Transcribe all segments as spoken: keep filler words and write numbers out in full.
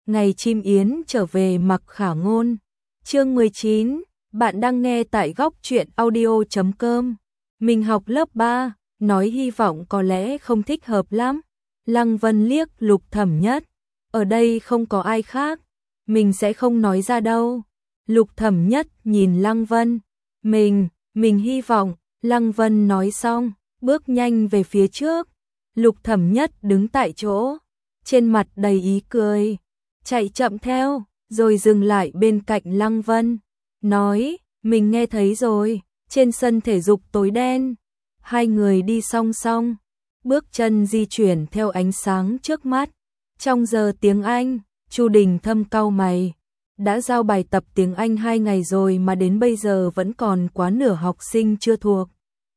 Ngày chim yến trở về Mặc Khả Ngôn. Chương mười chín, bạn đang nghe tại góc truyện audio chấm com. Mình học lớp ba, nói hy vọng có lẽ không thích hợp lắm. Lăng Vân liếc Lục Thẩm Nhất, ở đây không có ai khác, mình sẽ không nói ra đâu. Lục Thẩm Nhất nhìn Lăng Vân, mình, mình hy vọng, Lăng Vân nói xong, bước nhanh về phía trước. Lục Thẩm Nhất đứng tại chỗ, trên mặt đầy ý cười, chạy chậm theo, rồi dừng lại bên cạnh Lăng Vân, nói, mình nghe thấy rồi, trên sân thể dục tối đen. Hai người đi song song, bước chân di chuyển theo ánh sáng trước mắt. Trong giờ tiếng Anh, Chu Đình Thâm cau mày, đã giao bài tập tiếng Anh hai ngày rồi mà đến bây giờ vẫn còn quá nửa học sinh chưa thuộc.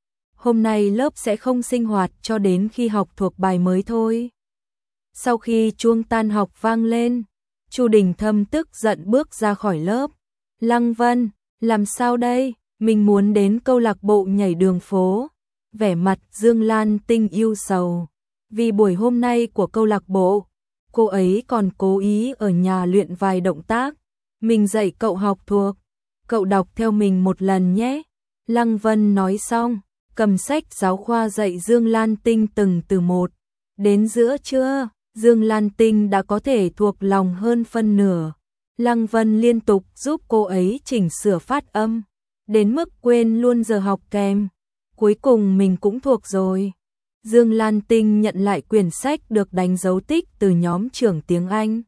Hôm nay lớp sẽ không sinh hoạt cho đến khi học thuộc bài mới thôi. Sau khi chuông tan học vang lên, Chu Đình Thâm tức giận bước ra khỏi lớp. Lăng Vân, làm sao đây? Mình muốn đến câu lạc bộ nhảy đường phố. Vẻ mặt Dương Lan Tinh yêu sầu. Vì buổi hôm nay của câu lạc bộ, cô ấy còn cố ý ở nhà luyện vài động tác. Mình dạy cậu học thuộc, cậu đọc theo mình một lần nhé. Lăng Vân nói xong, cầm sách giáo khoa dạy Dương Lan Tinh từng từ một. Đến giữa trưa, Dương Lan Tinh đã có thể thuộc lòng hơn phân nửa. Lăng Vân liên tục giúp cô ấy chỉnh sửa phát âm, đến mức quên luôn giờ học kèm. Cuối cùng mình cũng thuộc rồi. Dương Lan Tinh nhận lại quyển sách được đánh dấu tích từ nhóm trưởng tiếng Anh.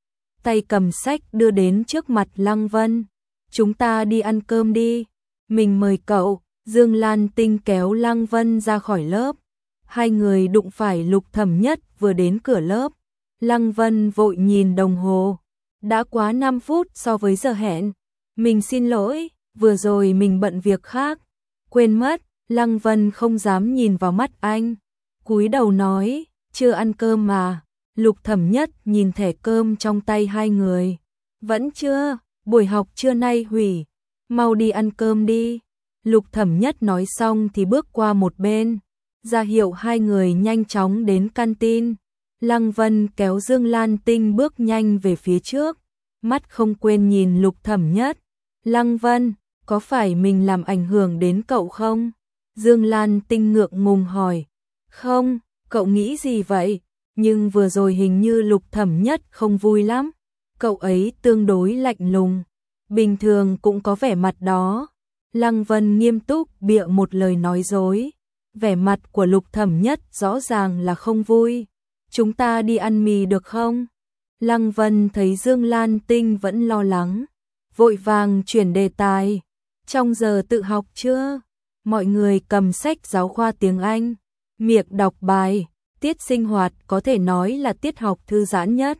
Tay cầm sách đưa đến trước mặt Lăng Vân. Chúng ta đi ăn cơm đi. Mình mời cậu. Dương Lan Tinh kéo Lăng Vân ra khỏi lớp. Hai người đụng phải Lục Thẩm Nhất vừa đến cửa lớp. Lăng Vân vội nhìn đồng hồ. Đã quá năm phút so với giờ hẹn. Mình xin lỗi, vừa rồi mình bận việc khác. Quên mất, Lăng Vân không dám nhìn vào mắt anh. Cúi đầu nói, chưa ăn cơm mà. Lục Thẩm Nhất nhìn thẻ cơm trong tay hai người. Vẫn chưa, buổi học trưa nay hủy. Mau đi ăn cơm đi. Lục Thẩm Nhất nói xong thì bước qua một bên, ra hiệu hai người nhanh chóng đến canteen. Lăng Vân kéo Dương Lan Tinh bước nhanh về phía trước, mắt không quên nhìn Lục Thẩm Nhất. Lăng Vân, có phải mình làm ảnh hưởng đến cậu không? Dương Lan Tinh ngượng ngùng hỏi. Không, cậu nghĩ gì vậy? Nhưng vừa rồi hình như Lục Thẩm Nhất không vui lắm. Cậu ấy tương đối lạnh lùng, bình thường cũng có vẻ mặt đó. Lăng Vân nghiêm túc bịa một lời nói dối. Vẻ mặt của Lục Thẩm Nhất rõ ràng là không vui. Chúng ta đi ăn mì được không? Lăng Vân thấy Dương Lan Tinh vẫn lo lắng, vội vàng chuyển đề tài. Trong giờ tự học chưa? Mọi người cầm sách giáo khoa tiếng Anh, miệng đọc bài. Tiết sinh hoạt có thể nói là tiết học thư giãn nhất.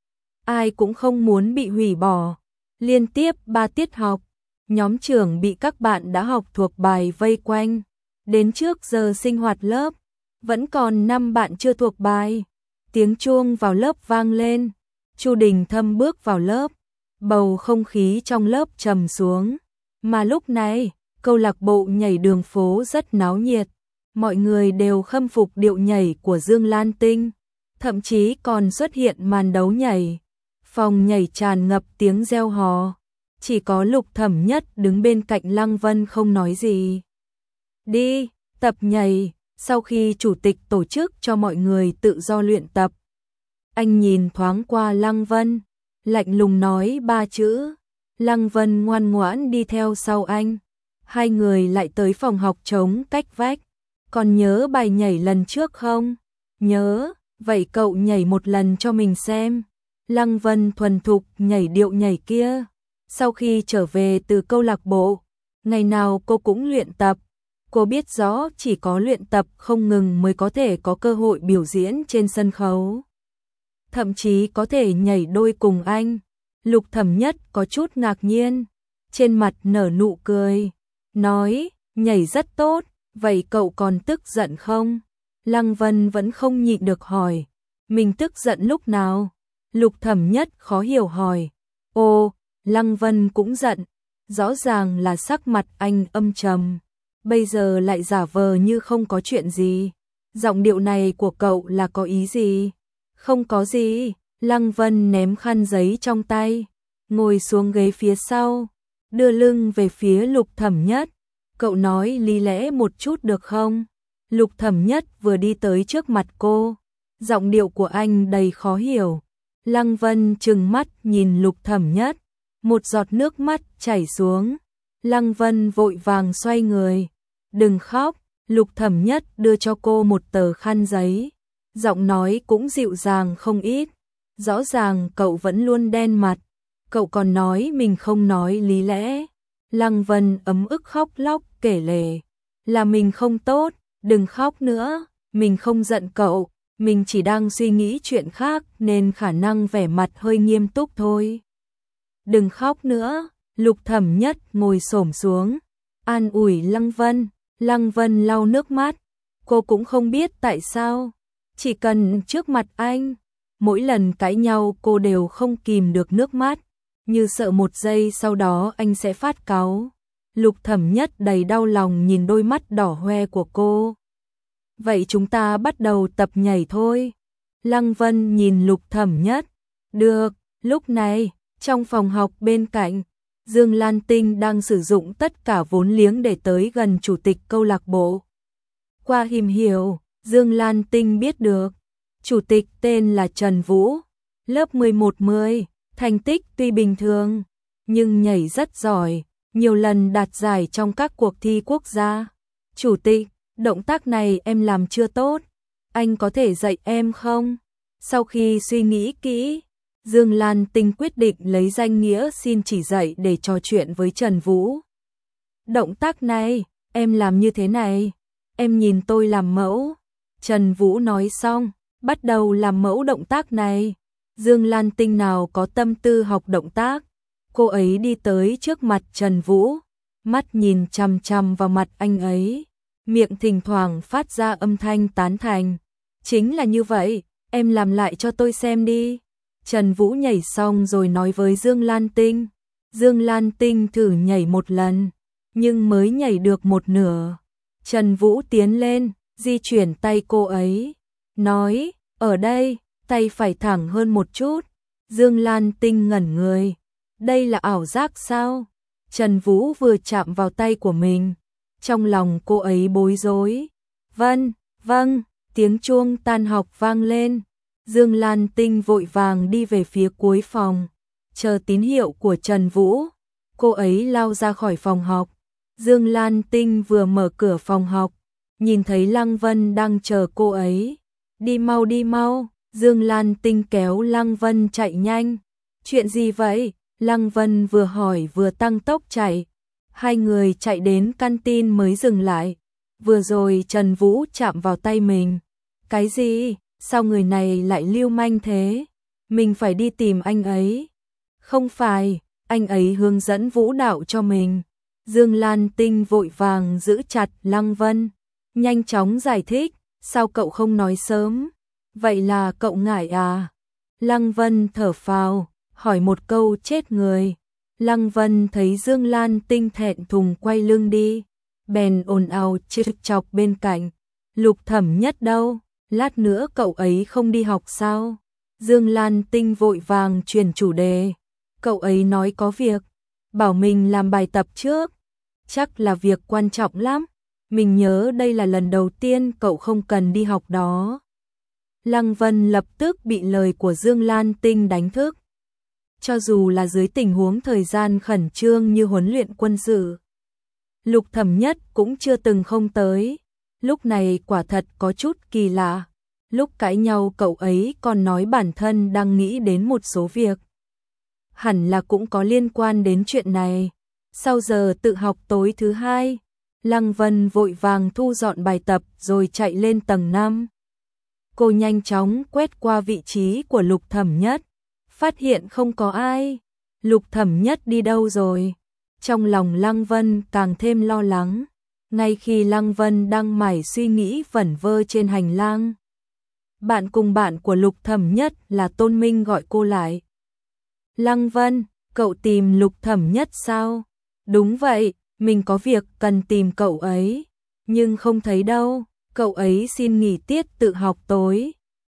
Ai cũng không muốn bị hủy bỏ. Liên tiếp ba tiết học, nhóm trưởng bị các bạn đã học thuộc bài vây quanh. Đến trước giờ sinh hoạt lớp, vẫn còn năm bạn chưa thuộc bài. Tiếng chuông vào lớp vang lên. Chu Đình Thâm bước vào lớp. Bầu không khí trong lớp trầm xuống. Mà lúc này, câu lạc bộ nhảy đường phố rất náo nhiệt. Mọi người đều khâm phục điệu nhảy của Dương Lan Tinh. Thậm chí còn xuất hiện màn đấu nhảy. Phòng nhảy tràn ngập tiếng reo hò. Chỉ có Lục Thẩm Nhất đứng bên cạnh Lăng Vân không nói gì. Đi, tập nhảy. Sau khi chủ tịch tổ chức cho mọi người tự do luyện tập, anh nhìn thoáng qua Lăng Vân, lạnh lùng nói ba chữ. Lăng Vân ngoan ngoãn đi theo sau anh. Hai người lại tới phòng học trống cách vách. Còn nhớ bài nhảy lần trước không? Nhớ, vậy cậu nhảy một lần cho mình xem. Lăng Vân thuần thục nhảy điệu nhảy kia. Sau khi trở về từ câu lạc bộ, ngày nào cô cũng luyện tập. Cô biết rõ chỉ có luyện tập không ngừng mới có thể có cơ hội biểu diễn trên sân khấu. Thậm chí có thể nhảy đôi cùng anh. Lục Thẩm Nhất có chút ngạc nhiên, trên mặt nở nụ cười, nói, nhảy rất tốt, vậy cậu còn tức giận không? Lăng Vân vẫn không nhịn được hỏi, mình tức giận lúc nào? Lục Thẩm Nhất khó hiểu hỏi. Ồ, Lăng Vân cũng giận, rõ ràng là sắc mặt anh âm trầm. Bây giờ lại giả vờ như không có chuyện gì. Giọng điệu này của cậu là có ý gì? Không có gì, Lăng Vân ném khăn giấy trong tay, ngồi xuống ghế phía sau, đưa lưng về phía Lục Thẩm Nhất. Cậu nói lý lẽ một chút được không? Lục Thẩm Nhất vừa đi tới trước mặt cô, giọng điệu của anh đầy khó hiểu. Lăng Vân trừng mắt nhìn Lục Thẩm Nhất, một giọt nước mắt chảy xuống. Lăng Vân vội vàng xoay người, đừng khóc. Lục Thẩm Nhất đưa cho cô một tờ khăn giấy, giọng nói cũng dịu dàng không ít. Rõ ràng cậu vẫn luôn đen mặt, cậu còn nói mình không nói lý lẽ. Lăng Vân ấm ức khóc lóc kể lể, là mình không tốt, đừng khóc nữa, mình không giận cậu, mình chỉ đang suy nghĩ chuyện khác nên khả năng vẻ mặt hơi nghiêm túc thôi. Đừng khóc nữa. Lục Thẩm Nhất ngồi xổm xuống, an ủi Lăng Vân. Lăng Vân lau nước mắt, cô cũng không biết tại sao, chỉ cần trước mặt anh, mỗi lần cãi nhau cô đều không kìm được nước mắt, như sợ một giây sau đó anh sẽ phát cáu. Lục Thẩm Nhất đầy đau lòng nhìn đôi mắt đỏ hoe của cô. Vậy chúng ta bắt đầu tập nhảy thôi. Lăng Vân nhìn Lục Thẩm Nhất. Được. Lúc này, trong phòng học bên cạnh, Dương Lan Tinh đang sử dụng tất cả vốn liếng để tới gần chủ tịch câu lạc bộ. Qua tìm hiểu, Dương Lan Tinh biết được, chủ tịch tên là Trần Vũ, lớp mười một mười, thành tích tuy bình thường, nhưng nhảy rất giỏi, nhiều lần đạt giải trong các cuộc thi quốc gia. Chủ tịch, động tác này em làm chưa tốt, anh có thể dạy em không? Sau khi suy nghĩ kỹ, Dương Lan Tinh quyết định lấy danh nghĩa xin chỉ dạy để trò chuyện với Trần Vũ. Động tác này, em làm như thế này, em nhìn tôi làm mẫu. Trần Vũ nói xong, bắt đầu làm mẫu động tác này. Dương Lan Tinh nào có tâm tư học động tác, cô ấy đi tới trước mặt Trần Vũ, mắt nhìn chằm chằm vào mặt anh ấy, miệng thỉnh thoảng phát ra âm thanh tán thành. Chính là như vậy, em làm lại cho tôi xem đi. Trần Vũ nhảy xong rồi nói với Dương Lan Tinh. Dương Lan Tinh thử nhảy một lần, nhưng mới nhảy được một nửa. Trần Vũ tiến lên, di chuyển tay cô ấy, nói, ở đây, tay phải thẳng hơn một chút. Dương Lan Tinh ngẩn người, đây là ảo giác sao? Trần Vũ vừa chạm vào tay của mình, trong lòng cô ấy bối rối. Vâng, vâng, tiếng chuông tan học vang lên. Dương Lan Tinh vội vàng đi về phía cuối phòng, chờ tín hiệu của Trần Vũ. Cô ấy lao ra khỏi phòng học. Dương Lan Tinh vừa mở cửa phòng học, nhìn thấy Lăng Vân đang chờ cô ấy. Đi mau đi mau, Dương Lan Tinh kéo Lăng Vân chạy nhanh. Chuyện gì vậy? Lăng Vân vừa hỏi vừa tăng tốc chạy. Hai người chạy đến canteen mới dừng lại. Vừa rồi Trần Vũ chạm vào tay mình. Cái gì? Sao người này lại lưu manh thế? Mình phải đi tìm anh ấy. Không phải, anh ấy hướng dẫn vũ đạo cho mình. Dương Lan Tinh vội vàng giữ chặt Lăng Vân, nhanh chóng giải thích, sao cậu không nói sớm? Vậy là cậu ngại à? Lăng Vân thở phào, hỏi một câu chết người. Lăng Vân thấy Dương Lan Tinh thẹn thùng quay lưng đi, bèn ồn ào chực chọc bên cạnh. Lục Thẩm Nhất đâu? Lát nữa cậu ấy không đi học sao? Dương Lan Tinh vội vàng chuyển chủ đề. Cậu ấy nói có việc, bảo mình làm bài tập trước. Chắc là việc quan trọng lắm. Mình nhớ đây là lần đầu tiên cậu không cần đi học đó. Lăng Vân lập tức bị lời của Dương Lan Tinh đánh thức. Cho dù là dưới tình huống thời gian khẩn trương như huấn luyện quân sự, Lục Thẩm Nhất cũng chưa từng không tới. Lúc này quả thật có chút kỳ lạ. Lúc cãi nhau cậu ấy còn nói bản thân đang nghĩ đến một số việc. Hẳn là cũng có liên quan đến chuyện này. Sau giờ tự học tối thứ hai, Lăng Vân vội vàng thu dọn bài tập rồi chạy lên tầng năm. Cô nhanh chóng quét qua vị trí của Lục Thẩm Nhất, phát hiện không có ai. Lục Thẩm Nhất đi đâu rồi? Trong lòng Lăng Vân càng thêm lo lắng. Ngay khi Lăng Vân đang mải suy nghĩ vẩn vơ trên hành lang, bạn cùng bạn của Lục Thẩm Nhất là Tôn Minh gọi cô lại. Lăng Vân, cậu tìm Lục Thẩm Nhất sao? Đúng vậy, mình có việc cần tìm cậu ấy, nhưng không thấy đâu, cậu ấy xin nghỉ tiết tự học tối.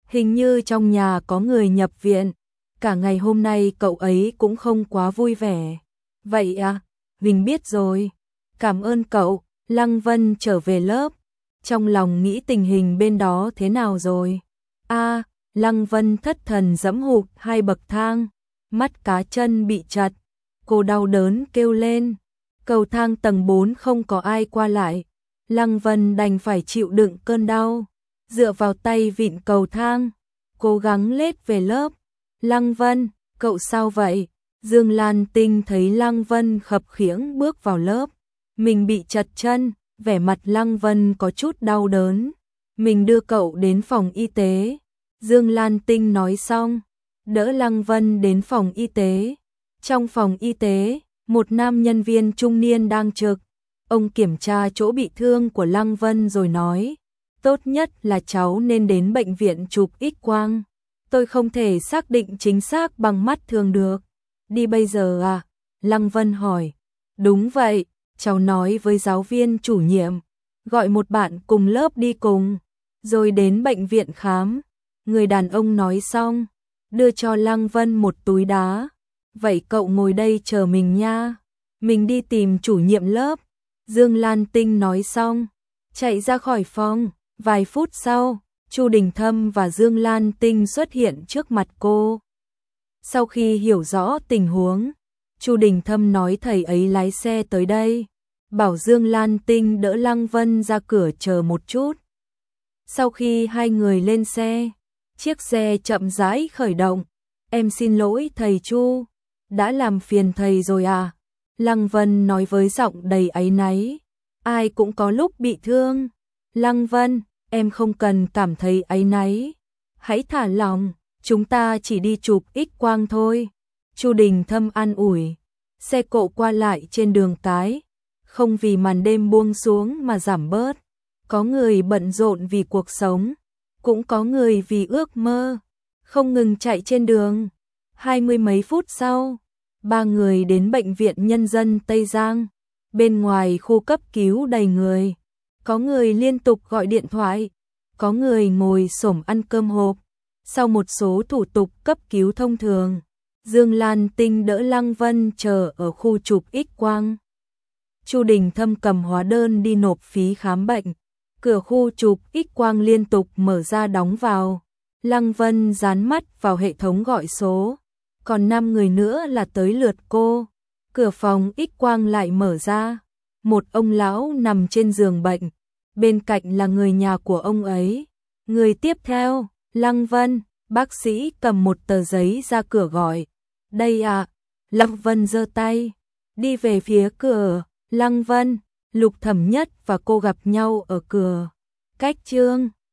Hình như trong nhà có người nhập viện, cả ngày hôm nay cậu ấy cũng không quá vui vẻ. Vậy à, mình biết rồi. Cảm ơn cậu. Lăng Vân trở về lớp, trong lòng nghĩ tình hình bên đó thế nào rồi. A, Lăng Vân thất thần giẫm hụt hai bậc thang, mắt cá chân bị chặt, cô đau đớn kêu lên. Cầu thang tầng bốn không có ai qua lại, Lăng Vân đành phải chịu đựng cơn đau, dựa vào tay vịn cầu thang, cố gắng lết về lớp. Lăng Vân, cậu sao vậy? Dương Lan Tinh thấy Lăng Vân khập khiễng bước vào lớp, mình bị chật chân, vẻ mặt Lăng Vân có chút đau đớn. Mình đưa cậu đến phòng y tế. Dương Lan Tinh nói xong, đỡ Lăng Vân đến phòng y tế. Trong phòng y tế, một nam nhân viên trung niên đang trực. Ông kiểm tra chỗ bị thương của Lăng Vân rồi nói, tốt nhất là cháu nên đến bệnh viện chụp X-quang. Tôi không thể xác định chính xác bằng mắt thường được. Đi bây giờ à? Lăng Vân hỏi. Đúng vậy, cháu nói với giáo viên chủ nhiệm, gọi một bạn cùng lớp đi cùng, rồi đến bệnh viện khám. Người đàn ông nói xong, đưa cho Lăng Vân một túi đá. Vậy cậu ngồi đây chờ mình nha, mình đi tìm chủ nhiệm lớp. Dương Lan Tinh nói xong, chạy ra khỏi phòng. Vài phút sau, Chu Đình Thâm và Dương Lan Tinh xuất hiện trước mặt cô. Sau khi hiểu rõ tình huống, Chu Đình Thâm nói thầy ấy lái xe tới đây, bảo Dương Lan Tinh đỡ Lăng Vân ra cửa chờ một chút. Sau khi hai người lên xe, chiếc xe chậm rãi khởi động. Em xin lỗi thầy Chu, đã làm phiền thầy rồi à? Lăng Vân nói với giọng đầy áy náy. Ai cũng có lúc bị thương. Lăng Vân, em không cần cảm thấy áy náy. Hãy thả lòng, chúng ta chỉ đi chụp X-quang thôi. Chu Đình Thâm an ủi. Xe cộ qua lại trên đường cái, không vì màn đêm buông xuống mà giảm bớt. Có người bận rộn vì cuộc sống, cũng có người vì ước mơ, không ngừng chạy trên đường. Hai mươi mấy phút sau, ba người đến bệnh viện nhân dân Tây Giang. Bên ngoài khu cấp cứu đầy người, có người liên tục gọi điện thoại, có người ngồi xổm ăn cơm hộp. Sau một số thủ tục cấp cứu thông thường, Dương Lan Tinh đỡ Lăng Vân chờ ở khu chụp X-quang. Chu Đình Thâm cầm hóa đơn đi nộp phí khám bệnh. Cửa khu chụp X-quang liên tục mở ra đóng vào. Lăng Vân dán mắt vào hệ thống gọi số. Còn năm người nữa là tới lượt cô. Cửa phòng X-quang lại mở ra. Một ông lão nằm trên giường bệnh. Bên cạnh là người nhà của ông ấy. Người tiếp theo, Lăng Vân. Bác sĩ cầm một tờ giấy ra cửa gọi. Đây ạ. À. Lăng Vân giơ tay, đi về phía cửa. Lăng Vân, Lục Thẩm Nhất và cô gặp nhau ở cửa. Cách Trương